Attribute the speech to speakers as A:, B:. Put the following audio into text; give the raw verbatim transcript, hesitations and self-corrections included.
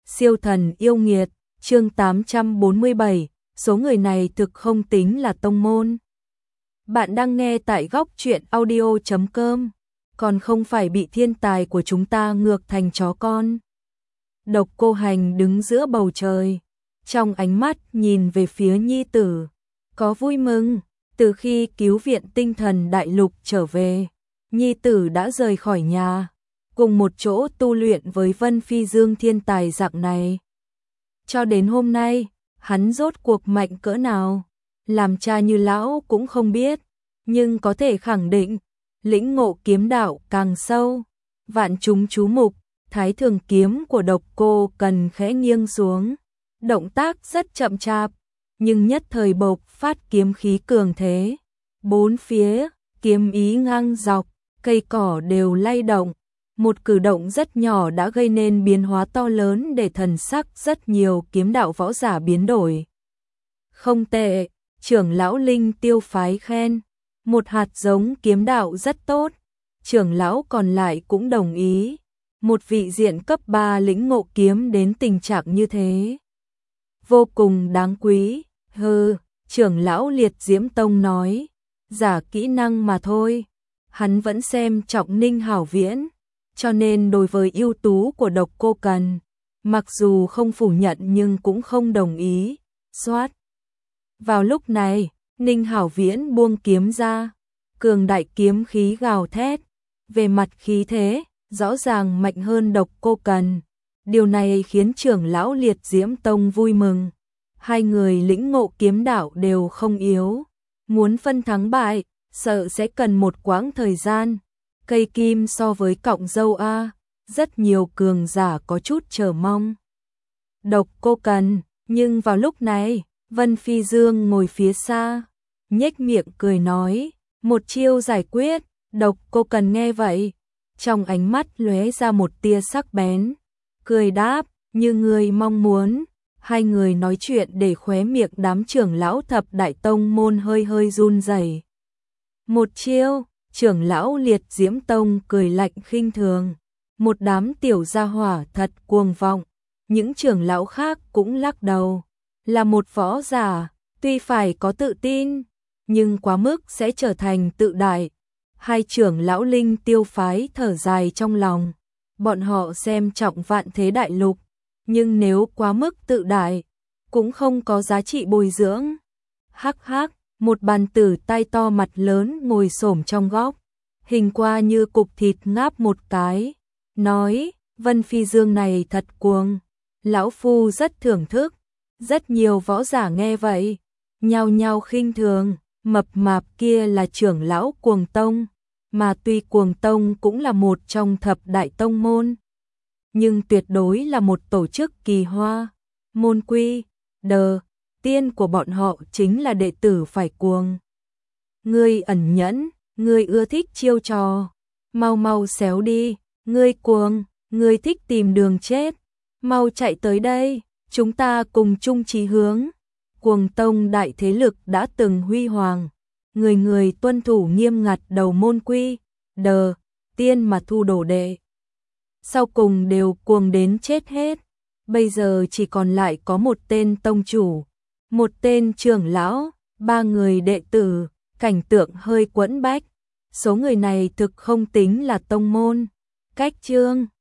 A: Siêu thần yêu nghiệt, chương tám trăm bốn mươi bảy, số người này thực không tính là tông môn. Bạn đang nghe tại góc truyện audio chấm com, còn không phải bị thiên tài của chúng ta ngược thành chó con. Độc Cô Hành đứng giữa bầu trời, trong ánh mắt nhìn về phía nhi tử, có vui mừng. Từ khi cứu viện tinh thần đại lục trở về, nhi tử đã rời khỏi nhà, cùng một chỗ tu luyện với Vân Phi Dương thiên tài dạng này. Cho đến hôm nay, hắn rốt cuộc mạnh cỡ nào, làm cha như lão cũng không biết, nhưng có thể khẳng định, lĩnh ngộ kiếm đạo càng sâu, vạn chúng chú mục, thái thường kiếm của Độc Cô cần khẽ nghiêng xuống, động tác rất chậm chạp, nhưng nhất thời bộc phát kiếm khí cường thế. Bốn phía, kiếm ý ngang dọc, cây cỏ đều lay động, một cử động rất nhỏ đã gây nên biến hóa to lớn để thần sắc rất nhiều kiếm đạo võ giả biến đổi. Không tệ, trưởng lão Linh Tiêu phái khen, một hạt giống kiếm đạo rất tốt, trưởng lão còn lại cũng đồng ý, một vị diện cấp ba lĩnh ngộ kiếm đến tình trạng như thế. Vô cùng đáng quý, hừ, trưởng lão Liệt Diễm Tông nói, giả kỹ năng mà thôi, hắn vẫn xem trọng Ninh Hảo Viễn, cho nên đối với ưu tú của Độc Cô Cần, mặc dù không phủ nhận nhưng cũng không đồng ý, xoát. Vào lúc này, Ninh Hảo Viễn buông kiếm ra, cường đại kiếm khí gào thét, về mặt khí thế, rõ ràng mạnh hơn Độc Cô Cần. Điều này khiến trưởng lão Liệt Diễm Tông vui mừng. Hai người lĩnh ngộ kiếm đạo đều không yếu, muốn phân thắng bại, sợ sẽ cần một quãng thời gian. Cây kim so với cọng dâu a, rất nhiều cường giả có chút chờ mong. Độc Cô Cần, nhưng vào lúc này, Vân Phi Dương ngồi phía xa, nhếch miệng cười nói, một chiêu giải quyết. Độc Cô Cần nghe vậy, trong ánh mắt lóe ra một tia sắc bén, cười đáp, như người mong muốn. Hai người nói chuyện để khóe miệng đám trưởng lão thập đại tông môn hơi hơi run rẩy. Một chiêu, trưởng lão Liệt Diễm Tông cười lạnh khinh thường, một đám tiểu gia hỏa thật cuồng vọng, những trưởng lão khác cũng lắc đầu, là một võ giả, tuy phải có tự tin, nhưng quá mức sẽ trở thành tự đại. Hai trưởng lão Linh Tiêu phái thở dài trong lòng, bọn họ xem trọng Vạn Thế Đại Lục, nhưng nếu quá mức tự đại, cũng không có giá trị bồi dưỡng. Hắc hắc, một bàn tử tay to mặt lớn ngồi xổm trong góc, hình qua như cục thịt ngáp một cái, nói, Vân Phi Dương này thật cuồng, lão phu rất thưởng thức. Rất nhiều võ giả nghe vậy, nhao nhao khinh thường, mập mạp kia là trưởng lão Cuồng Tông, mà tuy Cuồng Tông cũng là một trong thập đại tông môn, nhưng tuyệt đối là một tổ chức kỳ hoa, môn quy, đờ, tiên của bọn họ chính là đệ tử phải cuồng. Ngươi ẩn nhẫn, ngươi ưa thích chiêu trò, mau mau xéo đi, ngươi cuồng, ngươi thích tìm đường chết, mau chạy tới đây, chúng ta cùng chung chí hướng. Cuồng Tông đại thế lực đã từng huy hoàng, người người tuân thủ nghiêm ngặt đầu môn quy, đờ, tiên mà thu đồ đệ. Sau cùng đều cuồng đến chết hết, bây giờ chỉ còn lại có một tên tông chủ, một tên trưởng lão, ba người đệ tử, cảnh tượng hơi quẫn bách. Số người này thực không tính là tông môn. Cách chương